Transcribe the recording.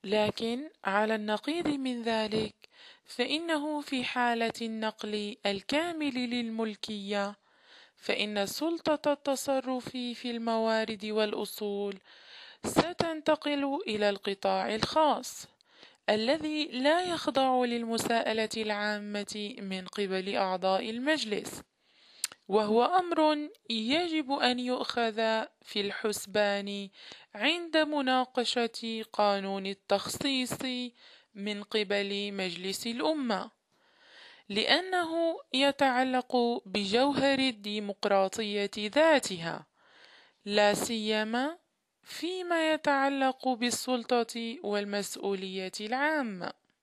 لكن على النقيض من ذلك، فإنه في حالة النقل الكامل للملكية، فإن سلطة التصرف في الموارد والأصول ستنتقل إلى القطاع الخاص، الذي لا يخضع للمساءلة العامة من قبل أعضاء المجلس، وهو أمر يجب أن يؤخذ في الحسبان عند مناقشة قانون التخصيص من قبل مجلس الأمة، لأنه يتعلق بجوهر الديمقراطية ذاتها، لا سيما فيما يتعلق بالسلطة والمسؤولية العامة.